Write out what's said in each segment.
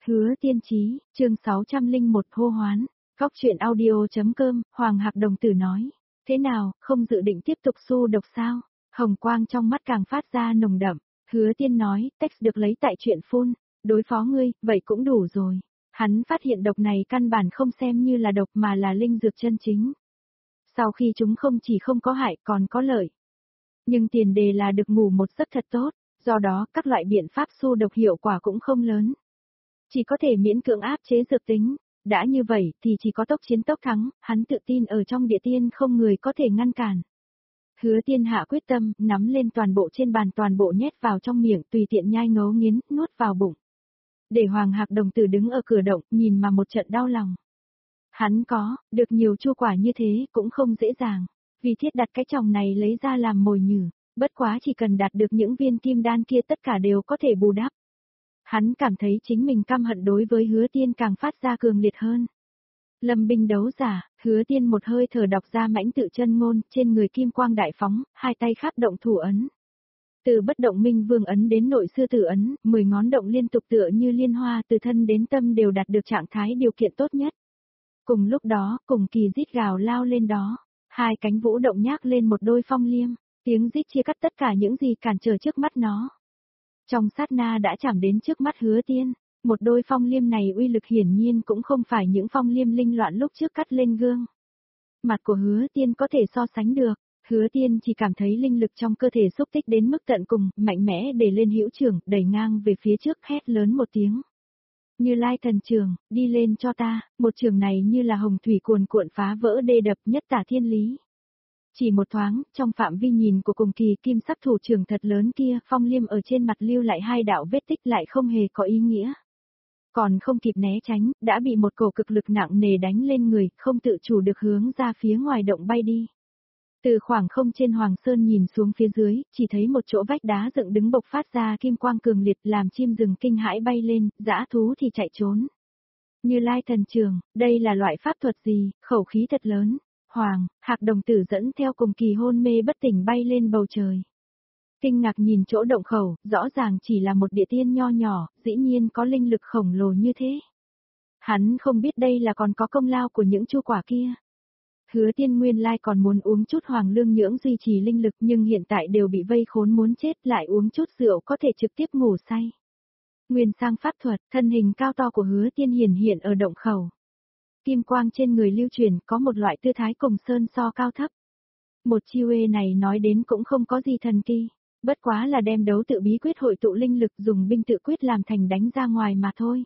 Hứa Tiên Chí, chương 601 hô hoán. Góc truyện audio.com, Hoàng Hạc Đồng Tử nói. Thế nào, không dự định tiếp tục su độc sao? Hồng quang trong mắt càng phát ra nồng đậm. Hứa Tiên nói, text được lấy tại chuyện phun. Đối phó ngươi, vậy cũng đủ rồi. Hắn phát hiện độc này căn bản không xem như là độc mà là linh dược chân chính. Sau khi chúng không chỉ không có hại còn có lợi. Nhưng tiền đề là được ngủ một giấc thật tốt, do đó các loại biện pháp su độc hiệu quả cũng không lớn. Chỉ có thể miễn cưỡng áp chế dược tính, đã như vậy thì chỉ có tốc chiến tốc thắng, hắn tự tin ở trong địa tiên không người có thể ngăn cản. Hứa Tiên hạ quyết tâm, nắm lên toàn bộ trên bàn toàn bộ nhét vào trong miệng tùy tiện nhai ngấu nghiến, nuốt vào bụng. Để Hoàng Hạc Đồng Tử đứng ở cửa động, nhìn mà một trận đau lòng. Hắn có, được nhiều chu quả như thế cũng không dễ dàng, vì thiết đặt cái chồng này lấy ra làm mồi nhử, bất quá chỉ cần đạt được những viên kim đan kia tất cả đều có thể bù đắp. Hắn cảm thấy chính mình căm hận đối với Hứa Tiên càng phát ra cường liệt hơn. Lâm binh đấu giả, Hứa Tiên một hơi thở đọc ra mãnh tự chân ngôn, trên người kim quang đại phóng, hai tay khắc động thủ ấn. Từ bất động minh vương ấn đến nội sư tử ấn, 10 ngón động liên tục tựa như liên hoa từ thân đến tâm đều đạt được trạng thái điều kiện tốt nhất. Cùng lúc đó, cùng kỳ rít gào lao lên đó, hai cánh vũ động nhác lên một đôi phong liêm, tiếng rít chia cắt tất cả những gì cản trở trước mắt nó. Trong sát na đã chạm đến trước mắt Hứa Tiên, một đôi phong liêm này uy lực hiển nhiên cũng không phải những phong liêm linh loạn lúc trước cắt lên gương. Mặt của Hứa Tiên có thể so sánh được, Hứa Tiên chỉ cảm thấy linh lực trong cơ thể xúc tích đến mức tận cùng, mạnh mẽ để lên hữu trường, đẩy ngang về phía trước hét lớn một tiếng. Như Lai thần trường, đi lên cho ta, một trường này như là hồng thủy cuồn cuộn phá vỡ đê đập nhất tả thiên lý. Chỉ một thoáng, trong phạm vi nhìn của cùng kỳ kim sắc thủ trưởng thật lớn kia, phong liêm ở trên mặt lưu lại hai đạo vết tích lại không hề có ý nghĩa. Còn không kịp né tránh, đã bị một cổ cực lực nặng nề đánh lên người, không tự chủ được hướng ra phía ngoài động bay đi. Từ khoảng không trên Hoàng Sơn nhìn xuống phía dưới, chỉ thấy một chỗ vách đá dựng đứng bộc phát ra kim quang cường liệt làm chim rừng kinh hãi bay lên, dã thú thì chạy trốn. Như Lai thần trường, đây là loại pháp thuật gì, khẩu khí thật lớn. Hoàng, Hạc Đồng Tử dẫn theo cùng kỳ hôn mê bất tỉnh bay lên bầu trời. Kinh ngạc nhìn chỗ động khẩu, rõ ràng chỉ là một địa tiên nho nhỏ, dĩ nhiên có linh lực khổng lồ như thế. Hắn không biết đây là còn có công lao của những chu quả kia. Hứa Tiên nguyên lai còn muốn uống chút hoàng lương nhưỡng duy trì linh lực nhưng hiện tại đều bị vây khốn muốn chết lại uống chút rượu có thể trực tiếp ngủ say. Nguyên sang pháp thuật, thân hình cao to của Hứa Tiên hiển hiện ở động khẩu. Kim quang trên người lưu truyền có một loại tư thái cùng sơn so cao thấp. Một chiêu này nói đến cũng không có gì thần kỳ, bất quá là đem đấu tự bí quyết hội tụ linh lực dùng binh tự quyết làm thành đánh ra ngoài mà thôi.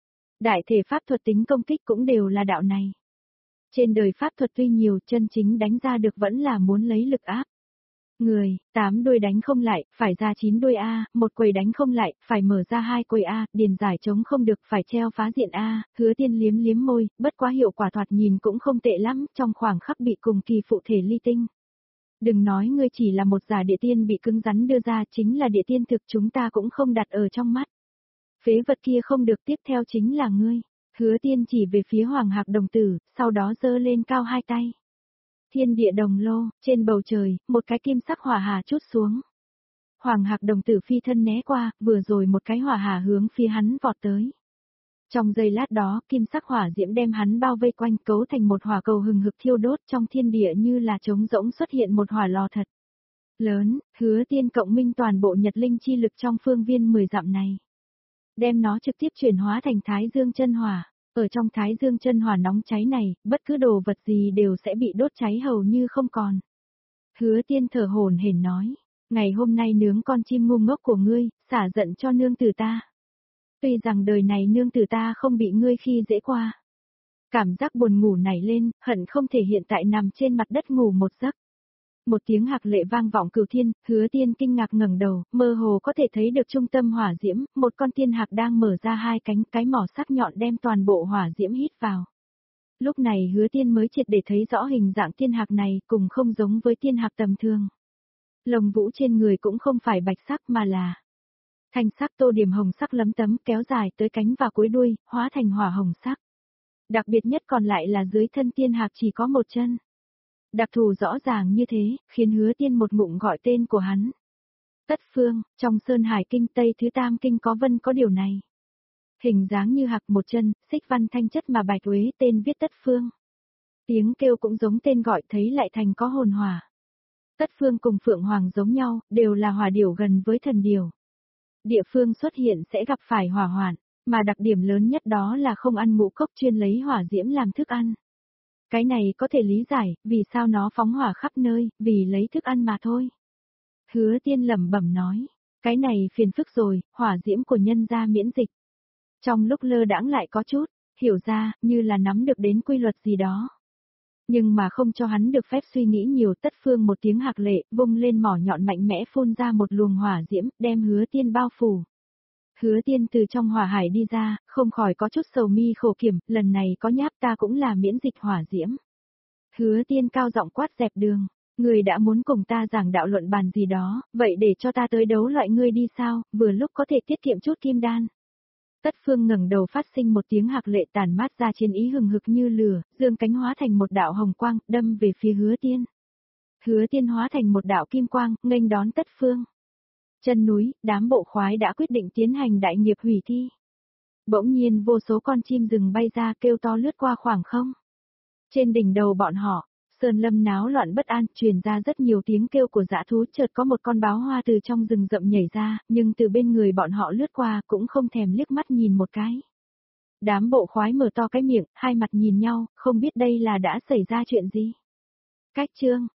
Đại thể pháp thuật tính công kích cũng đều là đạo này. Trên đời pháp thuật tuy nhiều chân chính đánh ra được vẫn là muốn lấy lực áp. Người, 8 đuôi đánh không lại, phải ra 9 đuôi A, một quầy đánh không lại, phải mở ra 2 quầy A, điền giải chống không được, phải treo phá diện A, Hứa Tiên liếm liếm môi, bất quá hiệu quả thoạt nhìn cũng không tệ lắm, trong khoảng khắc bị cùng kỳ phụ thể ly tinh. Đừng nói ngươi chỉ là một giả địa tiên bị cứng rắn đưa ra, chính là địa tiên thực chúng ta cũng không đặt ở trong mắt. Phế vật kia không được, tiếp theo chính là ngươi. Hứa Tiên chỉ về phía Hoàng Hạc Đồng Tử, sau đó giơ lên cao hai tay. Thiên địa đồng lô, trên bầu trời, một cái kim sắc hỏa hà chút xuống. Hoàng Hạc Đồng Tử phi thân né qua, vừa rồi một cái hỏa hà hướng phía hắn vọt tới. Trong giây lát đó, kim sắc hỏa diễm đem hắn bao vây quanh cấu thành một hỏa cầu hừng hực thiêu đốt trong thiên địa như là trống rỗng xuất hiện một hỏa lò thật lớn, Hứa Tiên cộng minh toàn bộ nhật linh chi lực trong phương viên 10 dặm này. Đem nó trực tiếp chuyển hóa thành Thái Dương chân hỏa. Ở trong Thái Dương chân hỏa nóng cháy này, bất cứ đồ vật gì đều sẽ bị đốt cháy hầu như không còn. Hứa Tiên thở hổn hển nói, ngày hôm nay nướng con chim ngu ngốc của ngươi, xả giận cho nương tử ta. Tuy rằng đời này nương tử ta không bị ngươi khi dễ qua. Cảm giác buồn ngủ nảy lên, hận không thể hiện tại nằm trên mặt đất ngủ một giấc. Một tiếng hạc lệ vang vọng cửu thiên, Hứa Tiên kinh ngạc ngẩng đầu, mơ hồ có thể thấy được trung tâm hỏa diễm, một con tiên hạc đang mở ra hai cánh, cái mỏ sắc nhọn đem toàn bộ hỏa diễm hít vào. Lúc này Hứa Tiên mới triệt để thấy rõ hình dạng tiên hạc này cùng không giống với tiên hạc tầm thường. Lồng vũ trên người cũng không phải bạch sắc mà là thanh sắc tô điểm hồng sắc lấm tấm kéo dài tới cánh và cuối đuôi, hóa thành hỏa hồng sắc. Đặc biệt nhất còn lại là dưới thân tiên hạc chỉ có một chân. Đặc thù rõ ràng như thế, khiến Hứa Tiên một ngụm gọi tên của hắn. Tất phương, trong Sơn Hải Kinh Tây Thứ Tam Kinh có vân có điều này. Hình dáng như hạc một chân, xích văn thanh chất mà bạch uế tên viết Tất Phương. Tiếng kêu cũng giống tên gọi thấy lại thành có hồn hỏa. Tất Phương cùng Phượng Hoàng giống nhau, đều là hỏa điểu gần với thần điểu. Địa phương xuất hiện sẽ gặp phải hỏa hoạn, mà đặc điểm lớn nhất đó là không ăn ngũ cốc chuyên lấy hỏa diễm làm thức ăn. Cái này có thể lý giải, vì sao nó phóng hỏa khắp nơi, vì lấy thức ăn mà thôi. Hứa Tiên lẩm bẩm nói, cái này phiền phức rồi, hỏa diễm của nhân gia miễn dịch. Trong lúc lơ đãng lại có chút, hiểu ra, như là nắm được đến quy luật gì đó. Nhưng mà không cho hắn được phép suy nghĩ nhiều, Tất Phương một tiếng hạc lệ, vung lên mỏ nhọn mạnh mẽ phun ra một luồng hỏa diễm, đem Hứa Tiên bao phủ. Hứa Tiên từ trong hỏa hải đi ra, không khỏi có chút sầu mi khổ kiểm, lần này có nháp ta cũng là miễn dịch hỏa diễm. Hứa Tiên cao giọng quát dẹp đường, người đã muốn cùng ta giảng đạo luận bàn gì đó, vậy để cho ta tới đấu loại ngươi đi sao, vừa lúc có thể tiết kiệm chút kim đan. Tất Phương ngẩng đầu phát sinh một tiếng hạc lệ tàn mát ra chiến ý hừng hực như lửa, dương cánh hóa thành một đạo hồng quang, đâm về phía Hứa Tiên. Hứa Tiên hóa thành một đạo kim quang, nghênh đón Tất Phương. Chân núi, đám bộ khoái đã quyết định tiến hành đại nghiệp hủy thi. Bỗng nhiên vô số con chim rừng bay ra kêu to lướt qua khoảng không. Trên đỉnh đầu bọn họ, sơn lâm náo loạn bất an, truyền ra rất nhiều tiếng kêu của dã thú, chợt có một con báo hoa từ trong rừng rậm nhảy ra, nhưng từ bên người bọn họ lướt qua cũng không thèm liếc mắt nhìn một cái. Đám bộ khoái mở to cái miệng, hai mặt nhìn nhau, không biết đây là đã xảy ra chuyện gì. Cách chương